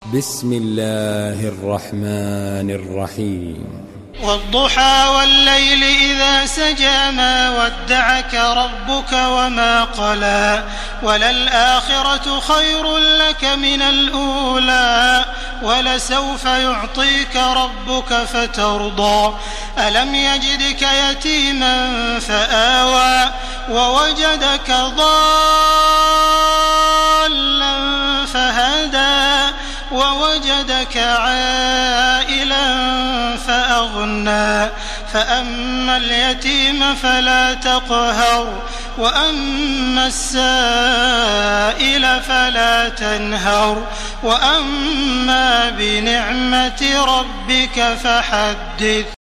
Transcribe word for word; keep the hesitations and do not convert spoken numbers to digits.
بسم الله الرحمن الرحيم والضحى والليل إذا سجى ما ودعك ربك وما قلى وللآخرة خير لك من الأولى ولسوف يعطيك ربك فترضى ألم يجدك يتيما فآوى ووجدك ضالا فهدى ووجدك عائلا فأغنى فأما اليتيم فلا تقهر وأما السائل فلا تنهر وأما بنعمة ربك فحدث.